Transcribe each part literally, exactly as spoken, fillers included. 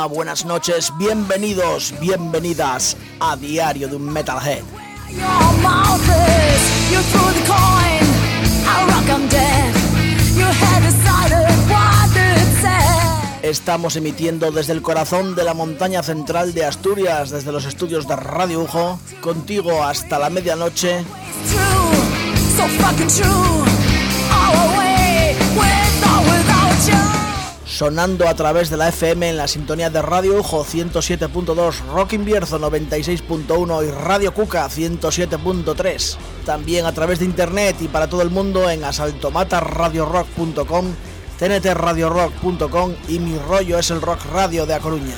buenas noches, bienvenidos, bienvenidas a Diario de un Metalhead. Estamos emitiendo desde el corazón de la montaña central de Asturias, desde los estudios de Radio Ujo, contigo hasta la medianoche. Sonando a través de la F M en la sintonía de Radio Ujo ciento siete punto dos, Rock Invierzo noventa y seis punto uno y Radio Cuca ciento siete punto tres. También a través de internet y para todo el mundo en asaltomata radio rock punto com, t n t radio rock punto com y Mi Rollo es el Rock Radio de A Coruña.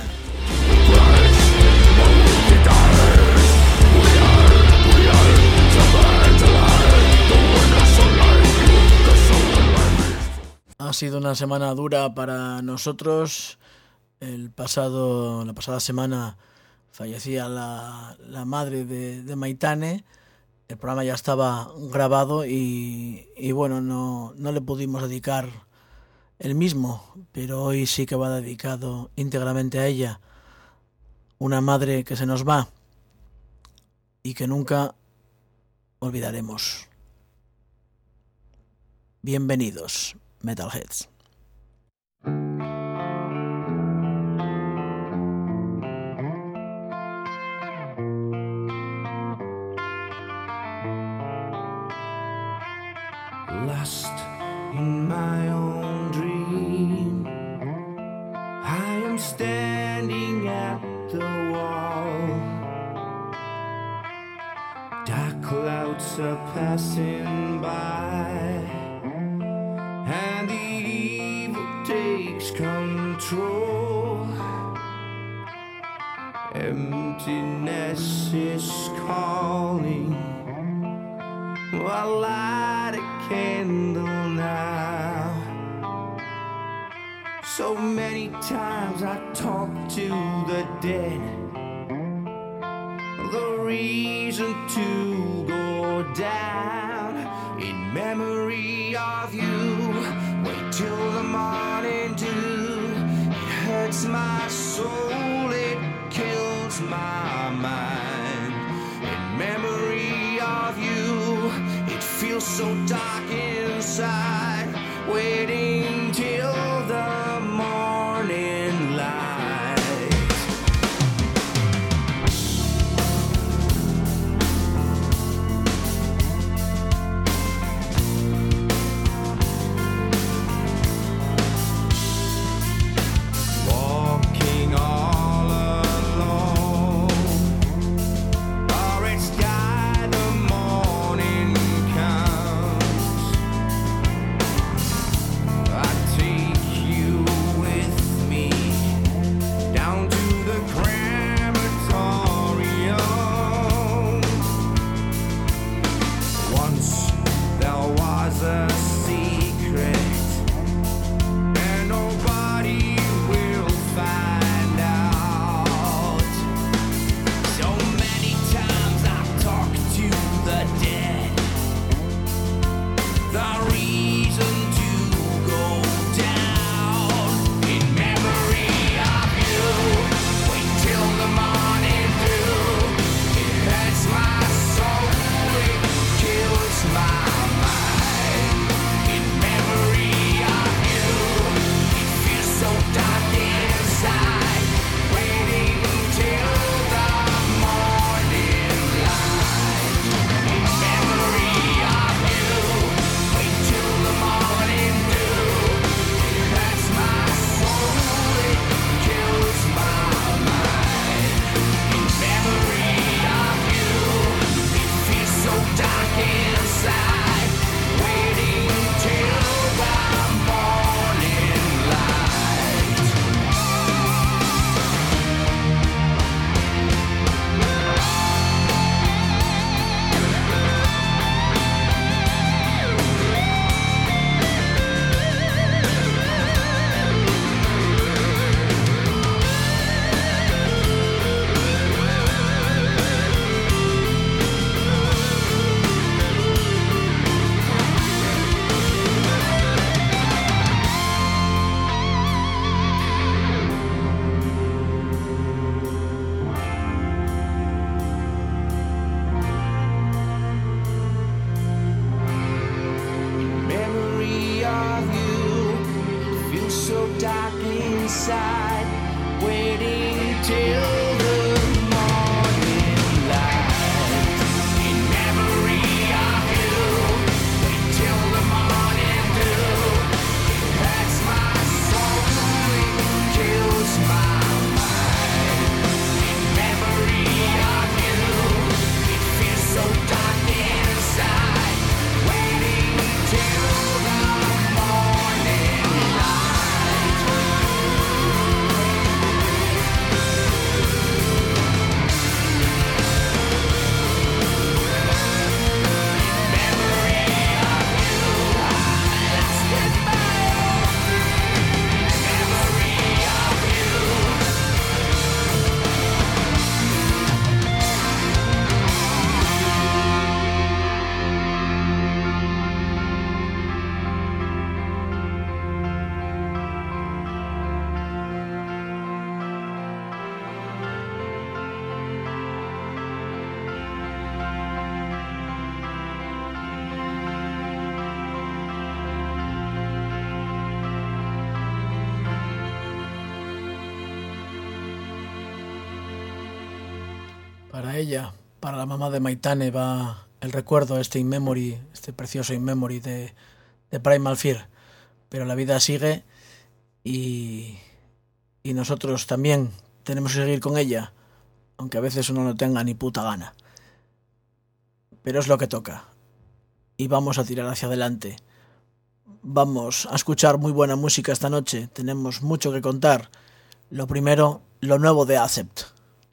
Ha sido una semana dura para nosotros. El pasado, la pasada semana fallecía la, la madre de, de Maitane. El programa ya estaba grabado y, y bueno, no, no le pudimos dedicar el mismo, pero hoy sí que va dedicado íntegramente a ella. Una madre que se nos va y que nunca olvidaremos. Bienvenidos, Metalheads. Lost in my own dream, I am standing at the wall. Dark clouds are passing by, and the evil takes control. Emptiness is calling. I'll light a candle now. So many times I talk to the dead, the reason to go down in memory of you. Wait till the morning dew. It hurts my soul, it kills my mind. In memory of you, it feels so dark inside. Waiting till the morning light. Walking all alone, or it's got the morning come. inside, waiting till the morning light. In memory of you, wait till the morning dew. That's my soul, it kills my mind. In memory of you, it feels so dark inside, waiting till the morning light. Memory of you, lost in my own dreams. Memory of you. Para ella, para la mamá de Maitane, va el recuerdo, este In Memory, este precioso In Memory de, de Primal Fear. Pero la vida sigue y, y nosotros también tenemos que seguir con ella, aunque a veces uno no tenga ni puta gana. Pero es lo que toca. Y vamos a tirar hacia adelante. Vamos a escuchar muy buena música esta noche. Tenemos mucho que contar. Lo primero, lo nuevo de Accept.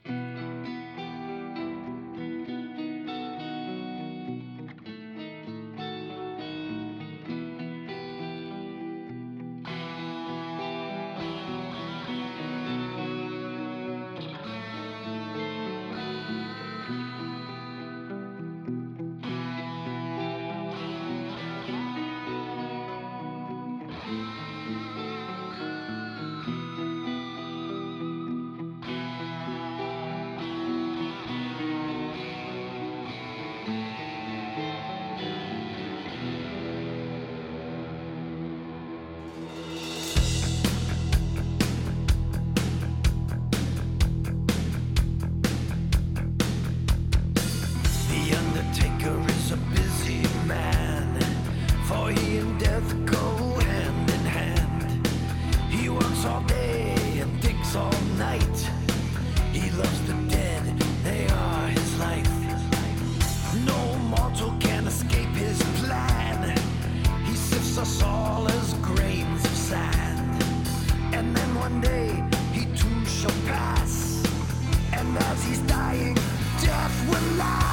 The Undertaker is a busy man, for he and death go hand in hand. He works all day and digs all night. He loves the dead, they are his life. No mortal can escape his plan. He sifts us all as grains of sand. And then one day he too shall pass, and as he's dying, death will laugh.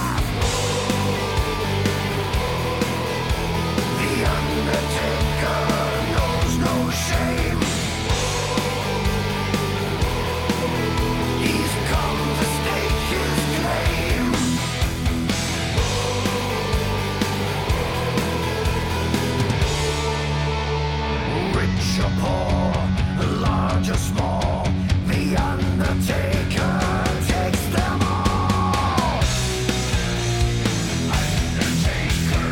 The Undertaker knows no shame. He's come to stake his claim. Rich or poor, large or small, the Undertaker takes them all. Undertaker,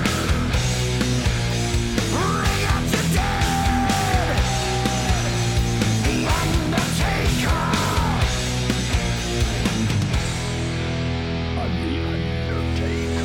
bring out your dead. The Undertaker. I'm the Undertaker.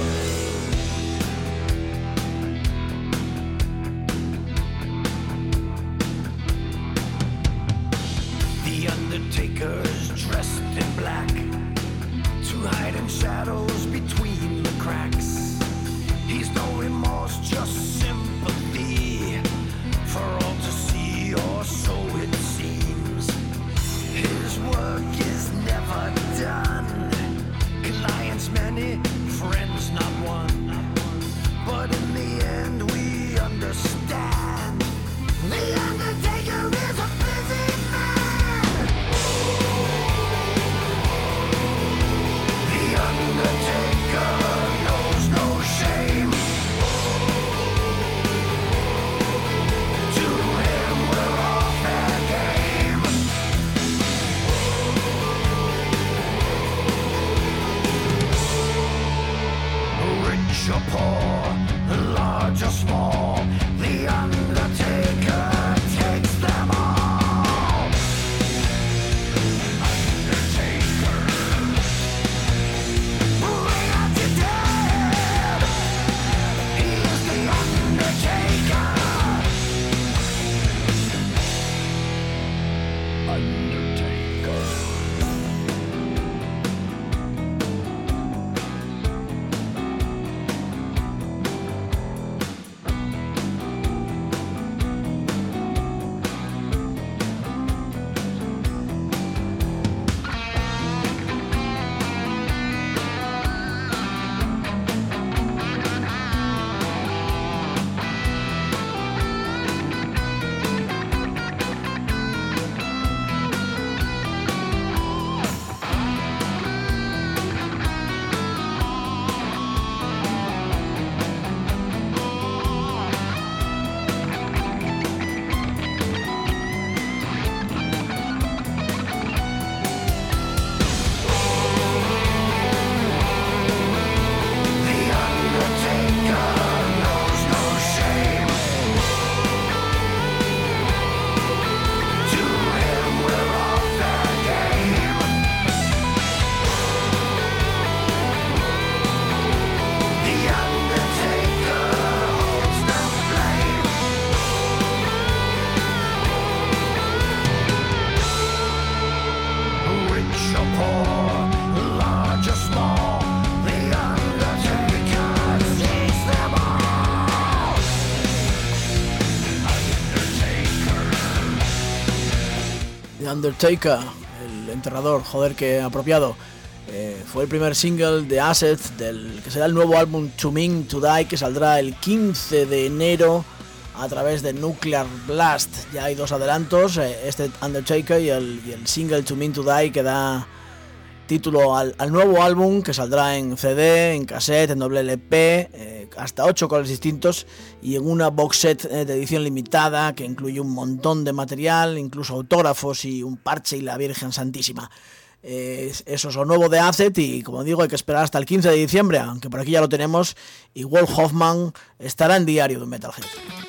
The Undertaker, el enterrador, joder, que apropiado. Eh, fue el primer single de Acid del que será el nuevo álbum To Mean To Die, que saldrá el quince de enero a través de Nuclear Blast. Ya hay dos adelantos, eh, este Undertaker y el, y el single To Mean To Die, que da título al, al nuevo álbum, que saldrá en C D, en cassette, en doble L P, eh, hasta ocho colores distintos y en una box set eh, de edición limitada que incluye un montón de material, incluso autógrafos y un parche y la Virgen Santísima. Eh, eso es lo nuevo de Acid y, como digo, hay que esperar hasta el quince de diciembre, aunque por aquí ya lo tenemos, y Wolf Hoffman estará en diario de Metalhead.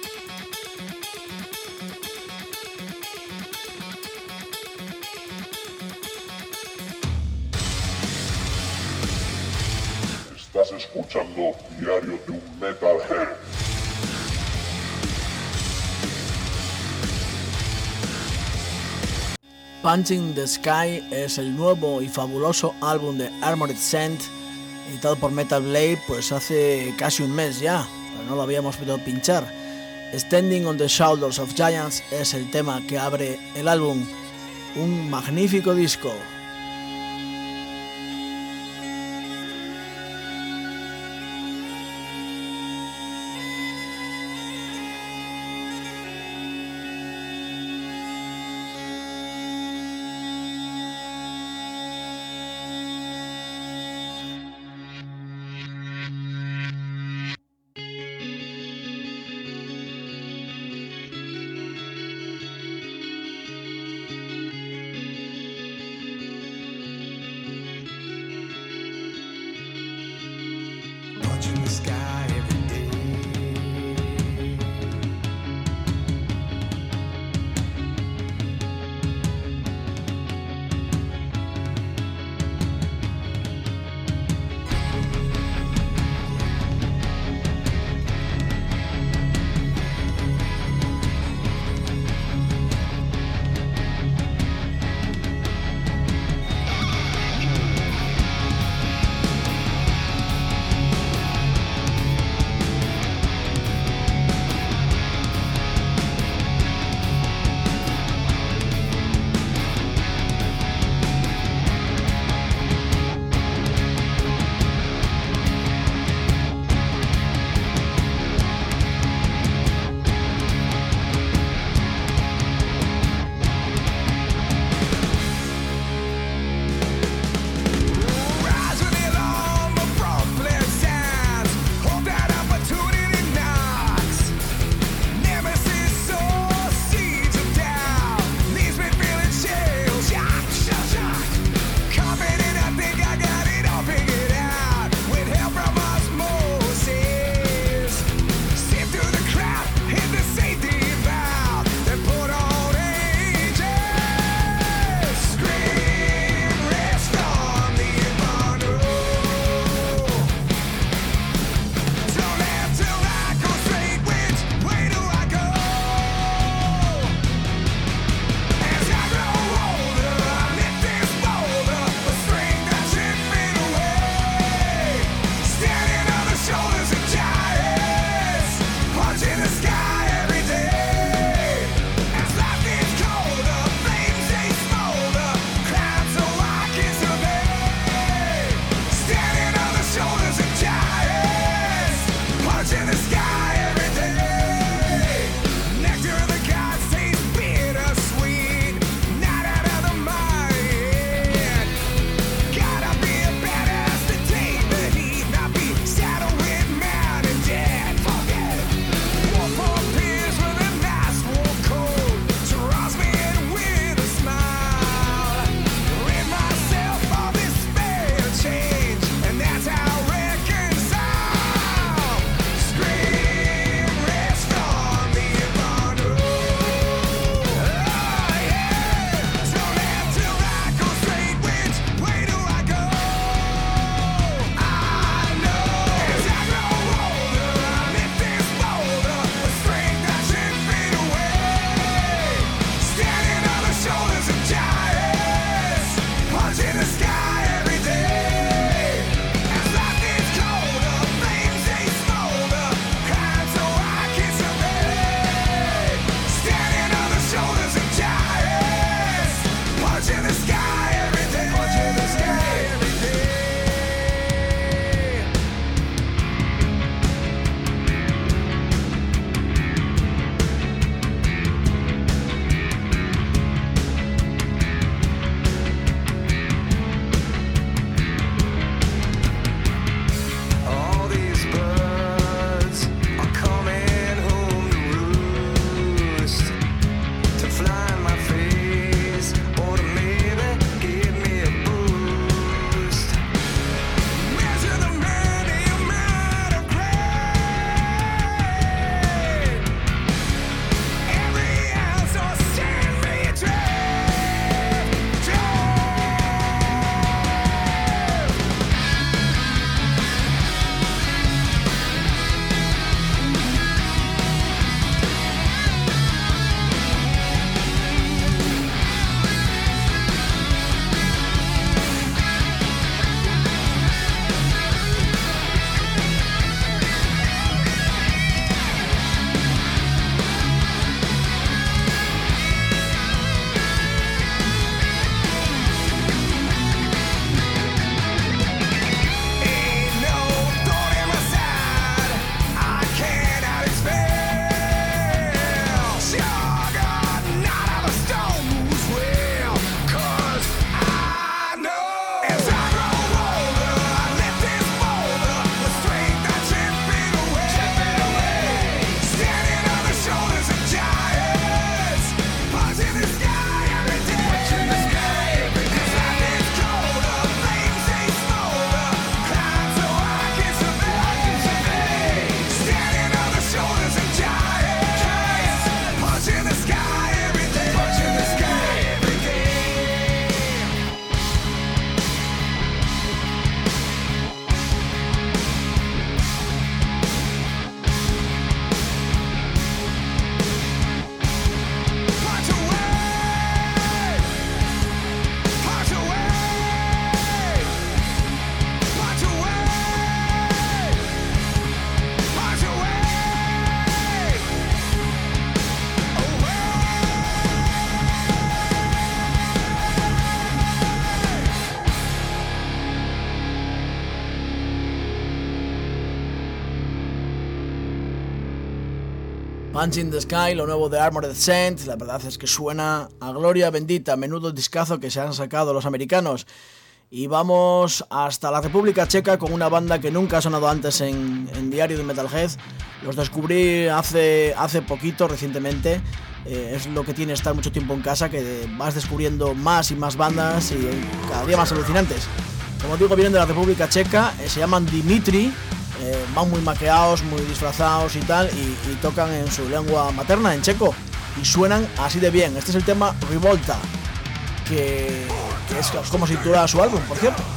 Estás escuchando Diario de un Metalhead. Punching the Sky es el nuevo y fabuloso álbum de Armored Saint, editado por Metal Blade pues hace casi un mes ya, pero no lo habíamos podido pinchar. Standing on the Shoulders of Giants es el tema que abre el álbum, un magnífico disco. Punch in the Sky, lo nuevo de Armored Saint, la verdad es que suena a gloria bendita, menudo discazo que se han sacado los americanos. Y vamos hasta la República Checa con una banda que nunca ha sonado antes en, en Diario de Metalhead. Los descubrí hace, hace poquito, recientemente. Eh, es lo que tiene estar mucho tiempo en casa, que vas descubriendo más y más bandas y cada día más alucinantes. Como digo, vienen de la República Checa, eh, se llaman Dimitri, eh, van muy maqueados, muy disfrazados y tal, y, y tocan en su lengua materna, en checo, y suenan así de bien. Este es el tema Revolta, que, que es como se titula su álbum, por cierto.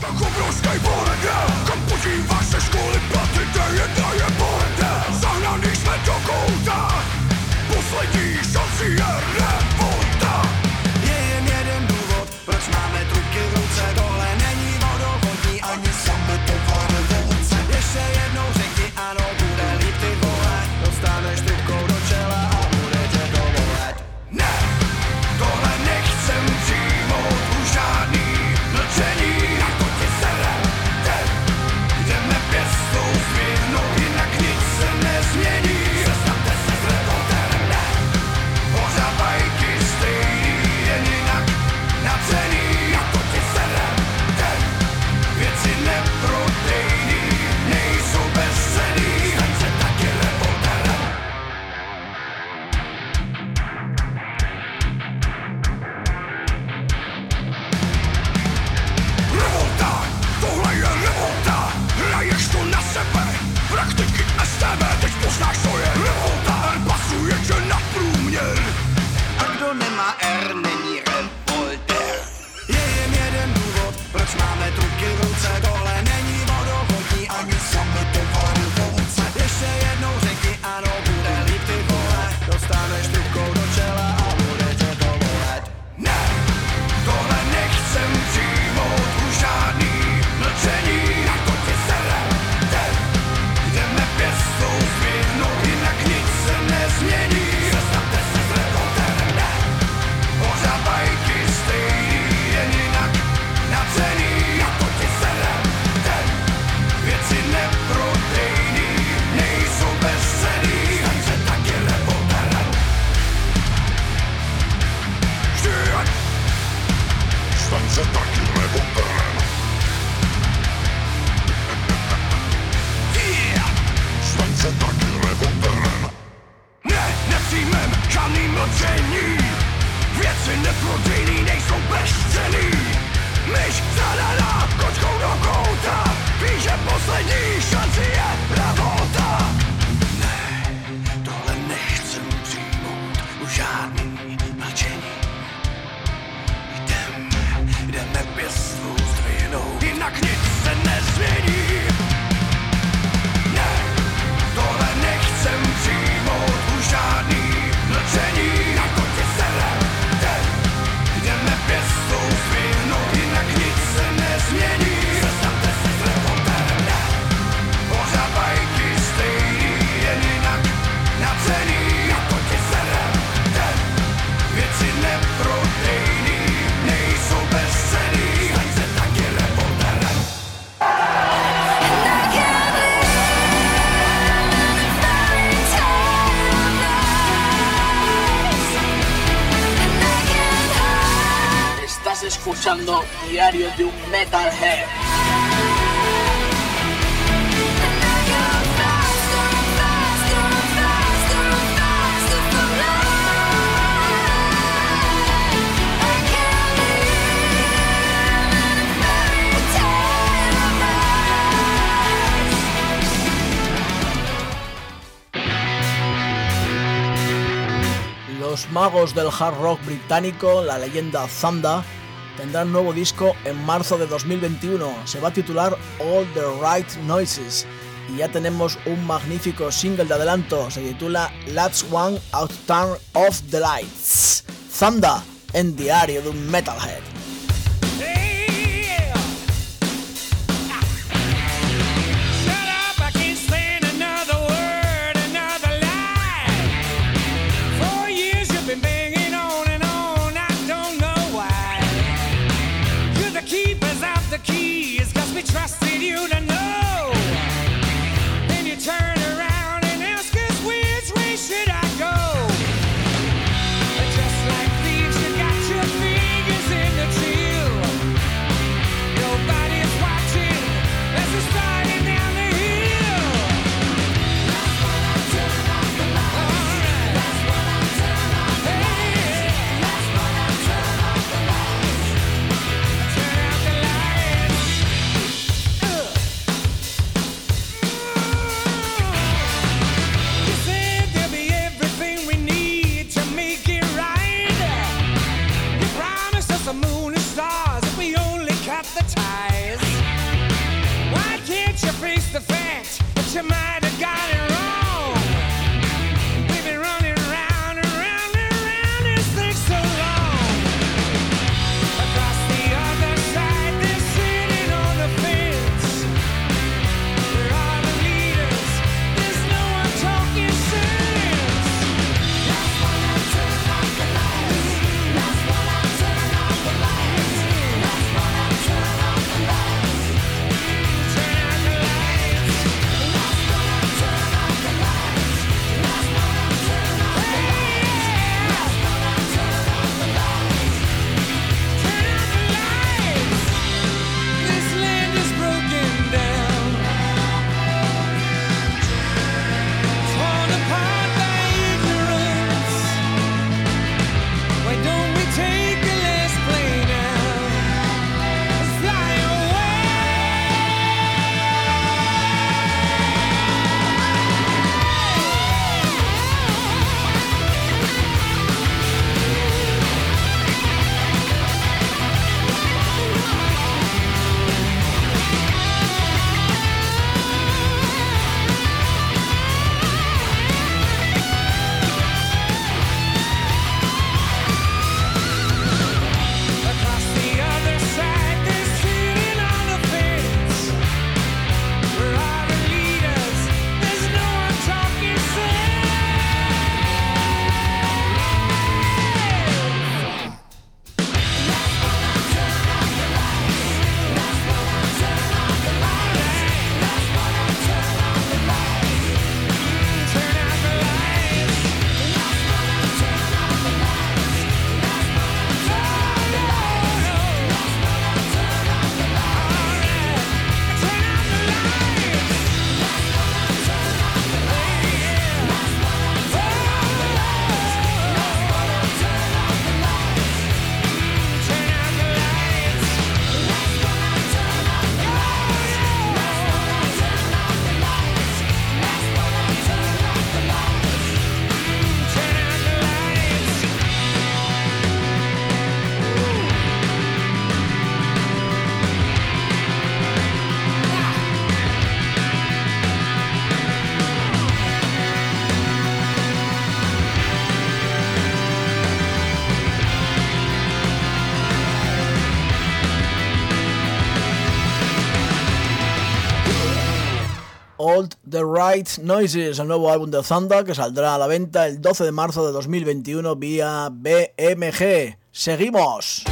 Escuchando Diario de un Metalhead. Los magos del hard rock británico, la leyenda Thunder, tendrán nuevo disco en marzo de dos mil veintiuno. Se va a titular All the Right Noises y ya tenemos un magnífico single de adelanto. Se titula Let's One Out Turn Off the Lights. Thunder en Diario de un Metalhead. Trusted you to know. Then you turn around and ask us which way should I go. Hold the Right Noises, el nuevo álbum de Thunder que saldrá a la venta el doce de marzo de dos mil veintiuno vía B M G. ¡Seguimos!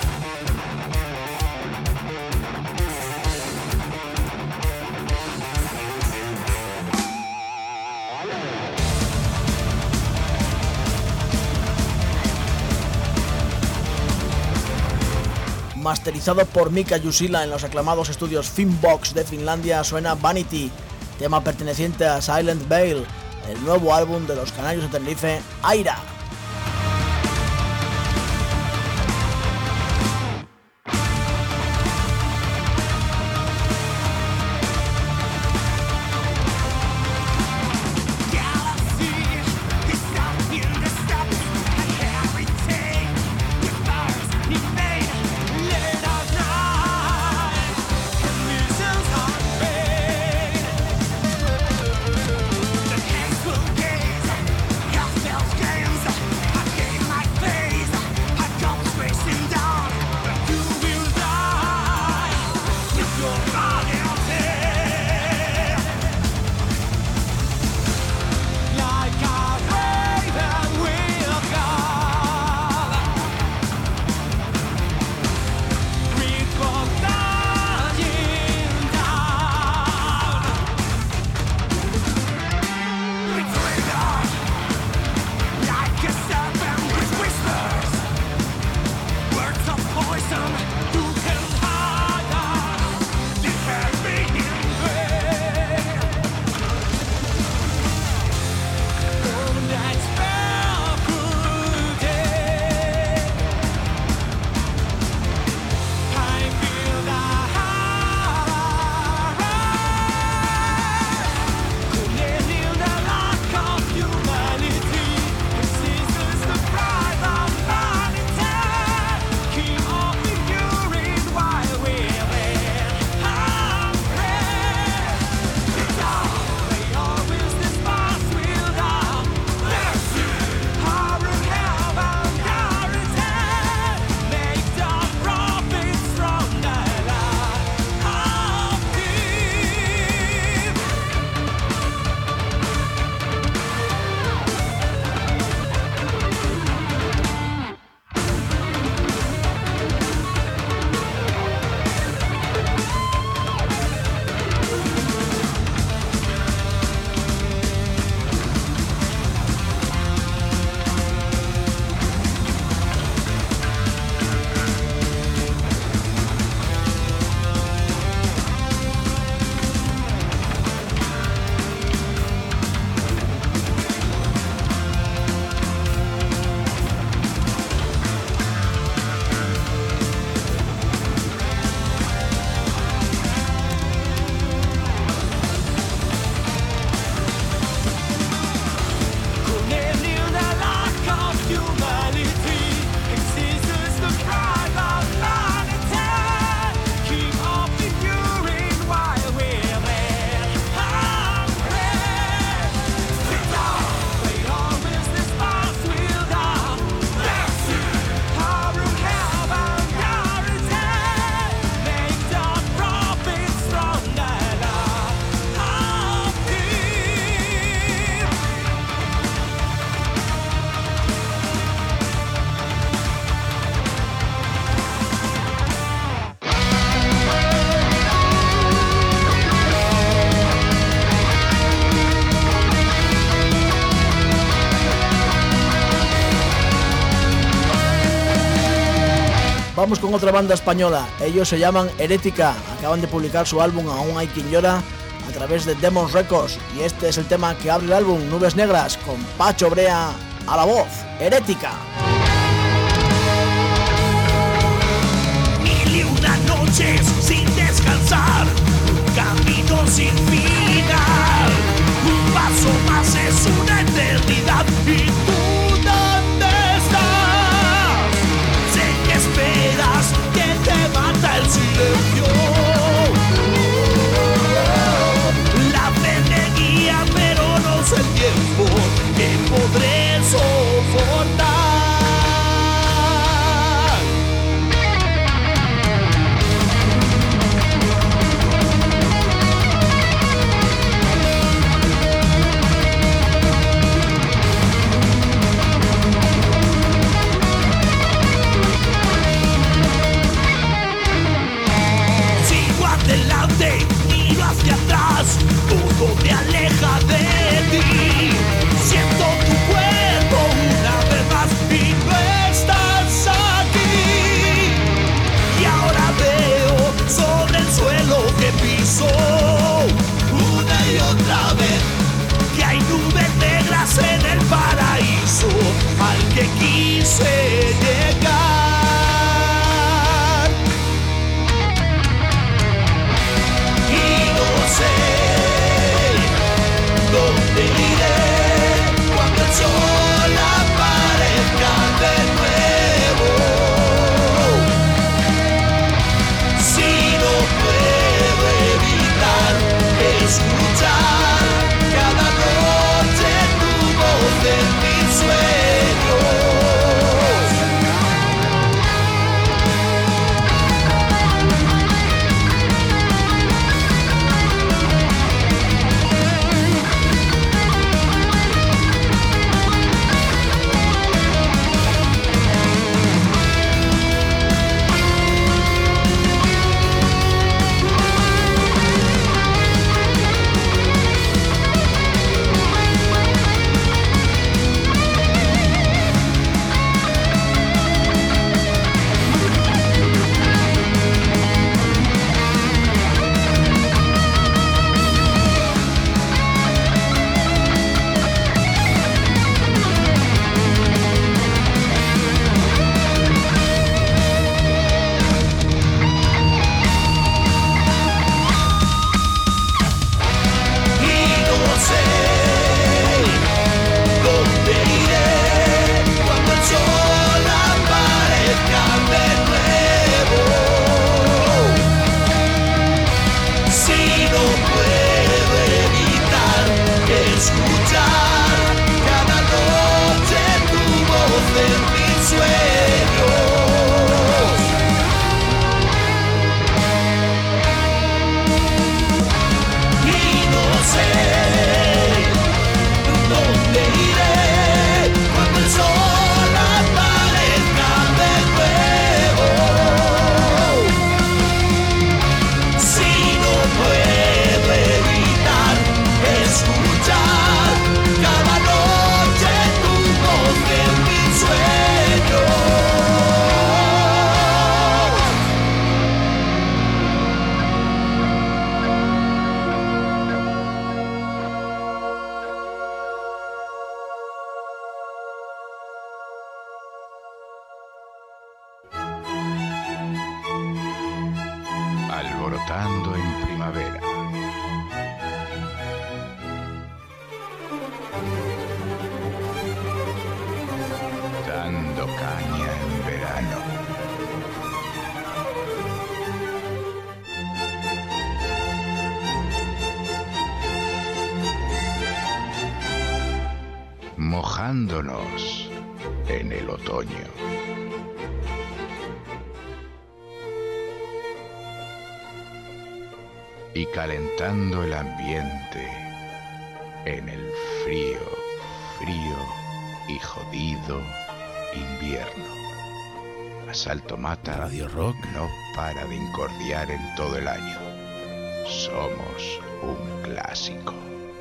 Masterizado por Mika Jusila en los aclamados estudios Finbox de Finlandia, suena Vanity, tema perteneciente a Silent Veil, el nuevo álbum de los canarios de Tenerife, Aira. Vamos con otra banda española, ellos se llaman Herética, acaban de publicar su álbum Aún hay quien llora a través de Demons Records y este es el tema que abre el álbum, Nubes Negras, con Pacho Brea a la voz, Herética. Mil y una noches sin descansar, un camino sin final, un paso más es una eternidad y tú ¿dónde estás? Sé que esperas que te mata el silencio, la fe me guía pero no sé el tiempo que podré soportar. de mis sueños. Y no sé dónde iré cuando el sol aparezca de nuevo. Si no puedo evitar escuchar cada noche tu voz en mis sueños. Alborotando en primavera. Dando caña en verano. Mojándonos en el otoño. Y calentando el ambiente en el frío, frío y jodido invierno. Asalto Mata Radio Rock no para de incordiar en todo el año. Somos un clásico.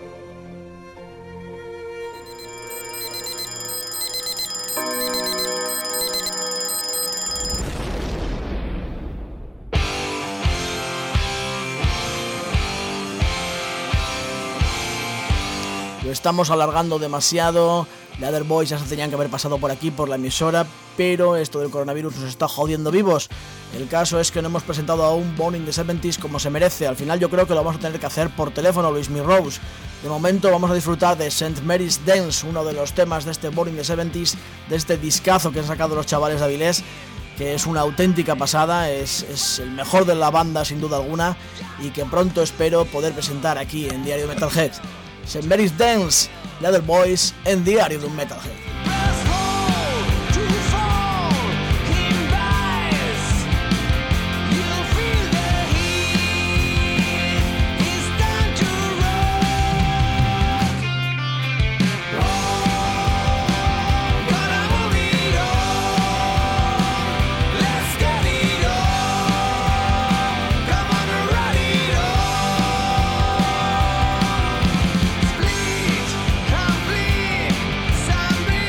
Lo estamos alargando demasiado. Leather Boys ya se tenían que haber pasado por aquí, por la emisora, pero esto del coronavirus nos está jodiendo vivos. El caso es que no hemos presentado aún Born in the seventies como se merece. Al final yo creo que lo vamos a tener que hacer por teléfono, Luis Mi Rose. De momento vamos a disfrutar de Saint Mary's Dance, uno de los temas de este Born in the seventies, de este discazo que han sacado los chavales de Avilés, que es una auténtica pasada, es, es el mejor de la banda sin duda alguna, y que pronto espero poder presentar aquí en Diario Metalhead. Saint Mary's Dance, Leather Boys en Diario de un Metalhead. Bleed, come bleed, some bleed.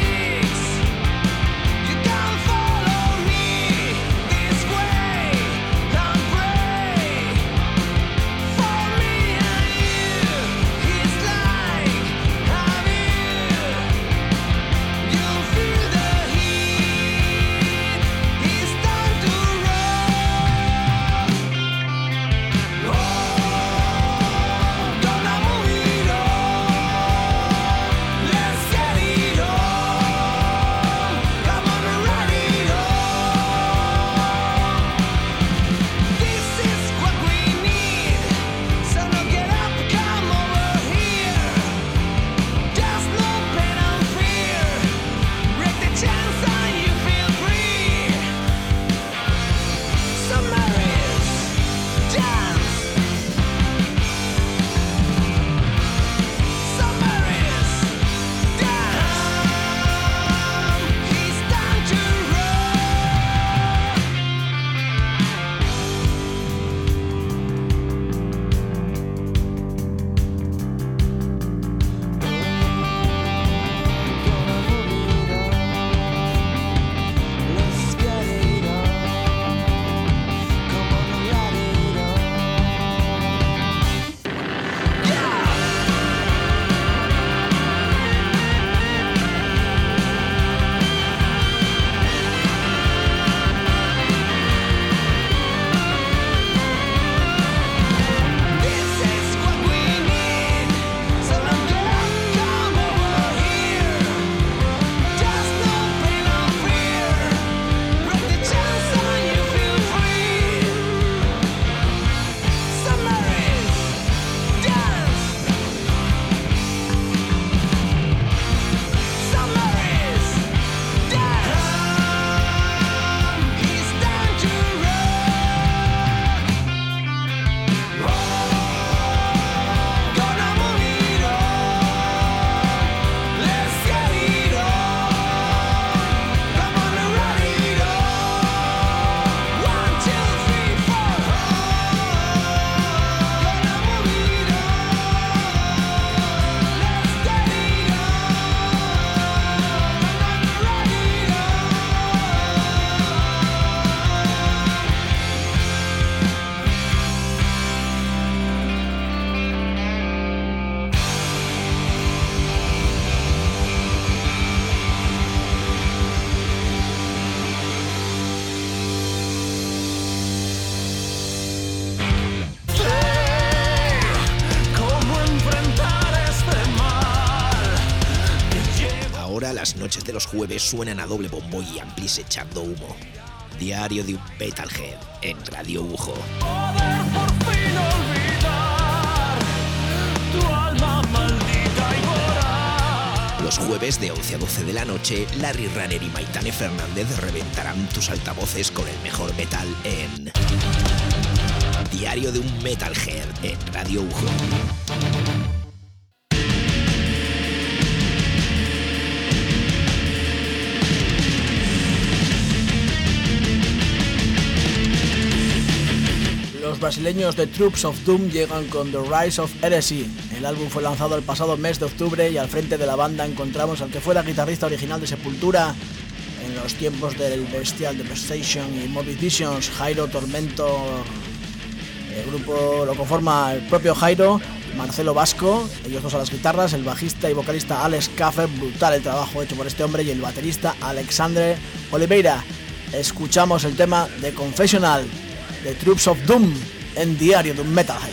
las noches de los jueves suenan a doble bombo y amplis echando humo. Diario de un Metalhead en Radio Ujo. Poder por fin olvidar tu alma maldita y voraz. Los jueves de once a doce de la noche, Larry Runner y Maitane Fernández reventarán tus altavoces con el mejor metal en Diario de un Metalhead en Radio Ujo. Los brasileños de Troops of Doom llegan con The Rise of Heresy. El álbum fue lanzado el pasado mes de octubre y al frente de la banda encontramos al que fuera guitarrista original de Sepultura en los tiempos del bestial Devastation y Morbid Visions, Jairo Tormentor. El grupo lo conforma el propio Jairo, Marcelo Vasco, ellos dos a las guitarras, el bajista y vocalista Alex Caffer, brutal el trabajo hecho por este hombre, y el baterista Alexandre Oliveira. Escuchamos el tema de Confessional de Troops of Doom en Diario de un Metalhead.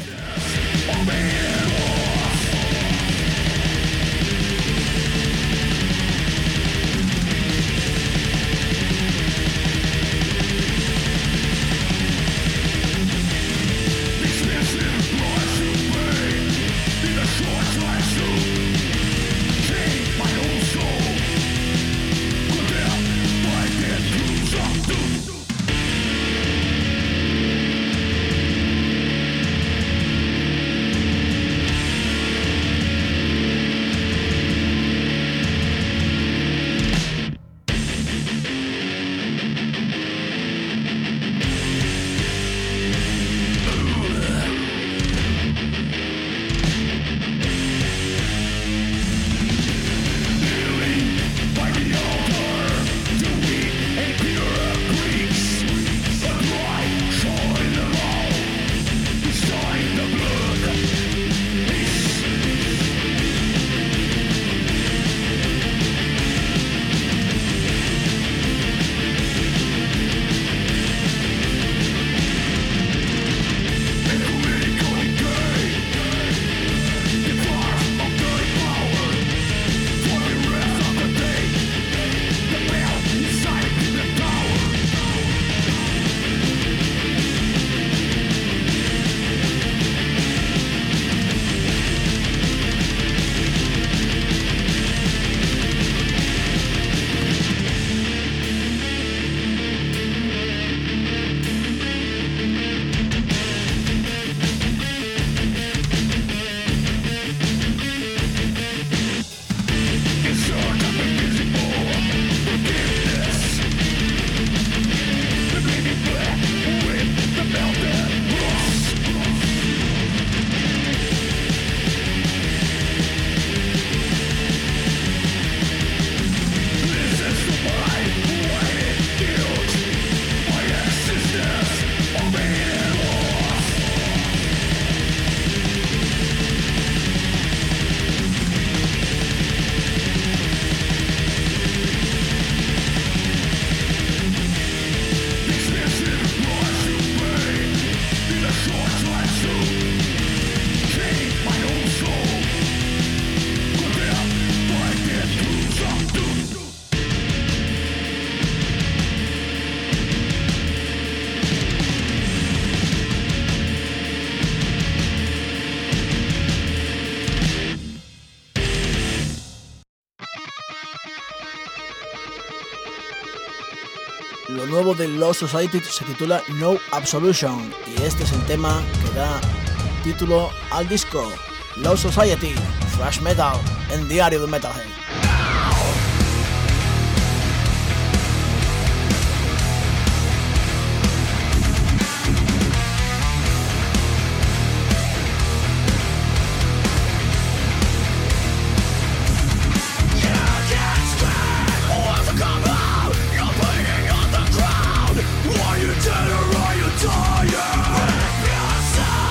Lo nuevo de Low Society se titula No Absolution y este es el tema que da título al disco. Low Society, thrash metal en Diario de un Metalhead.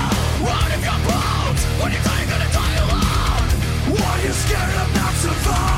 Scared of not surviving.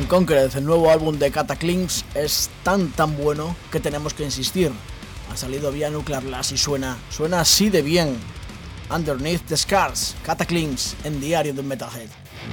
and Conquered, el nuevo álbum de Cataclysm, es tan tan bueno que tenemos que insistir. Ha salido vía Nuclear Blast y suena, suena así de bien. Underneath the Scars, Cataclysm en Diario de un Metalhead.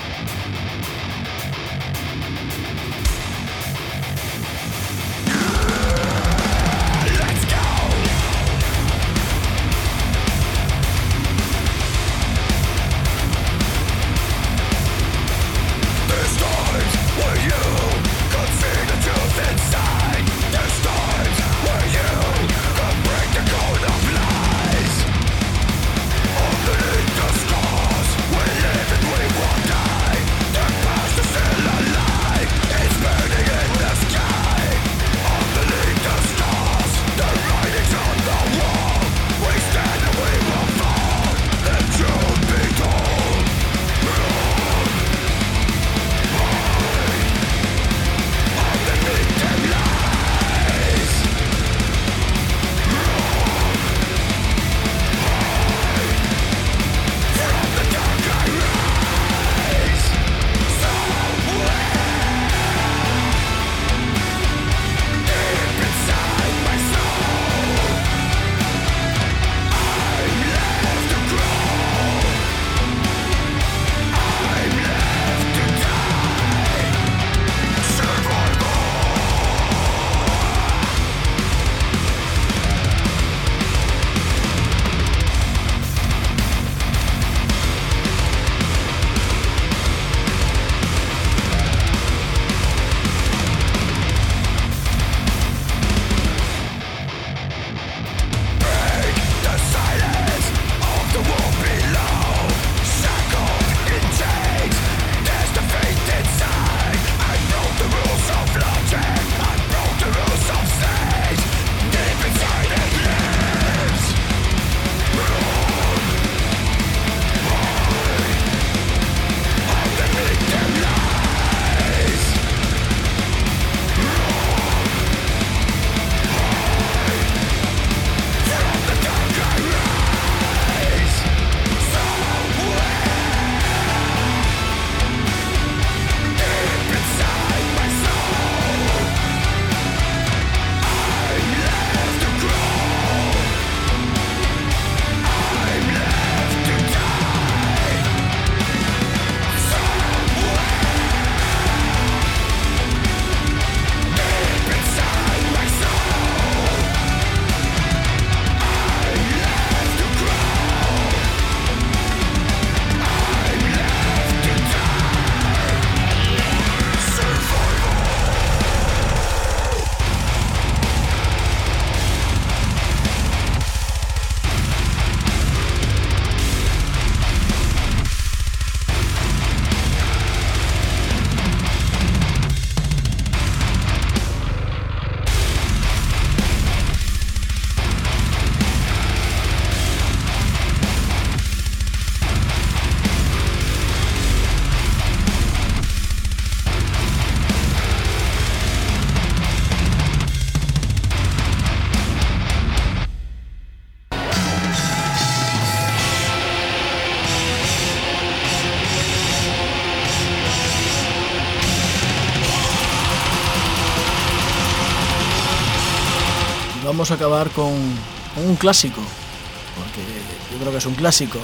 Vamos a acabar con un clásico, porque yo creo que es un clásico.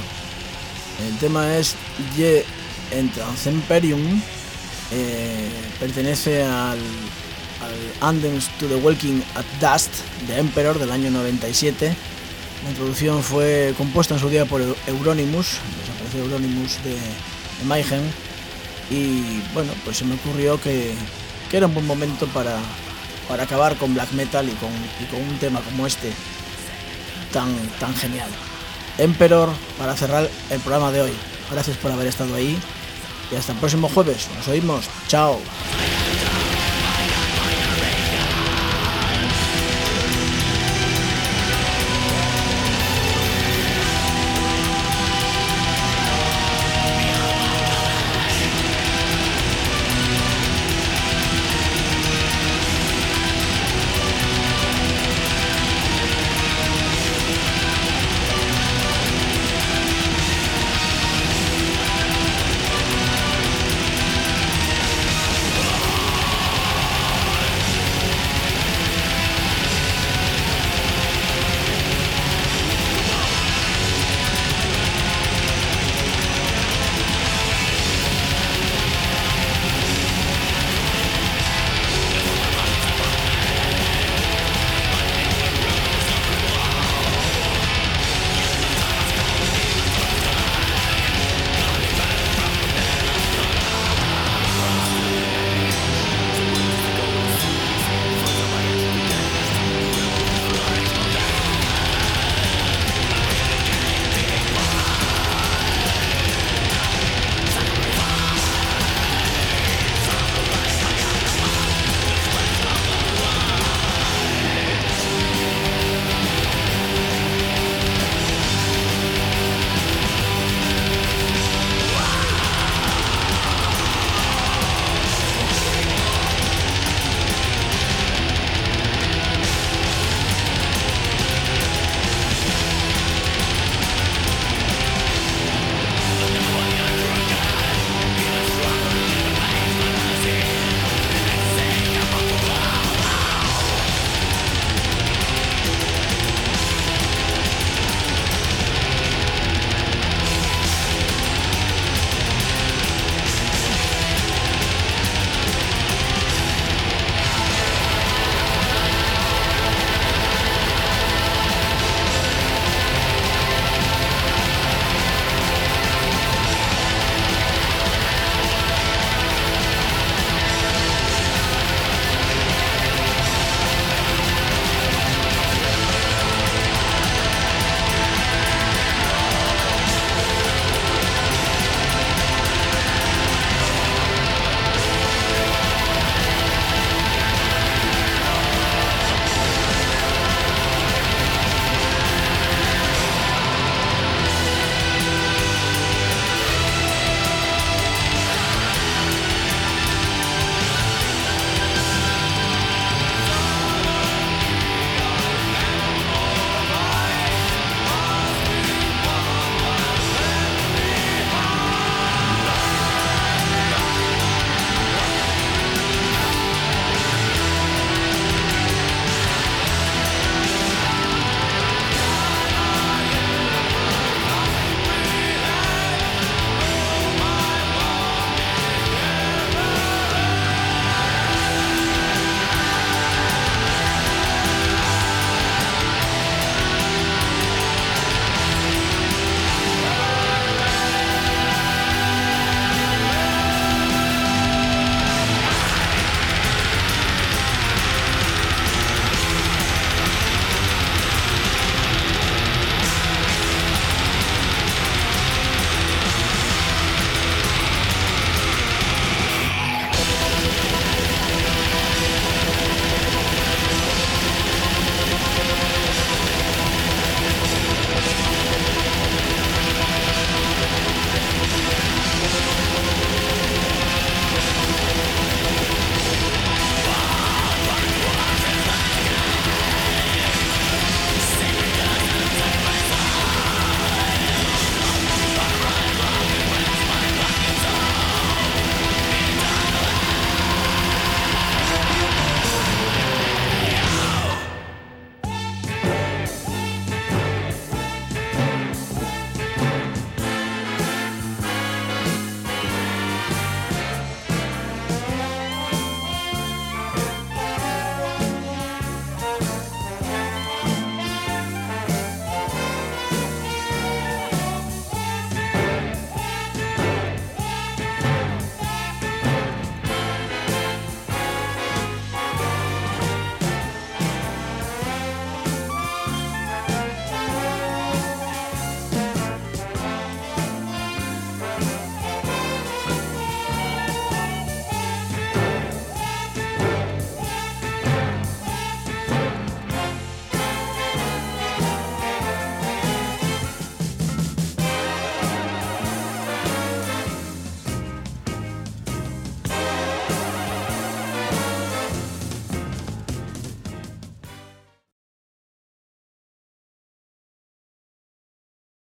El tema es Ye Entrance Imperium, eh, pertenece al, al Anthems to the Walking at Dust de Emperor del año noventa y siete. La introducción fue compuesta en su día por Euronymous, desapareció Euronymous de, de Mayhem, y bueno, pues se me ocurrió que, que era un buen momento para, para acabar con black metal y con, y con un tema como este tan, tan genial. Emperor, para cerrar el programa de hoy. Gracias por haber estado ahí y hasta el próximo jueves. Nos oímos. Chao.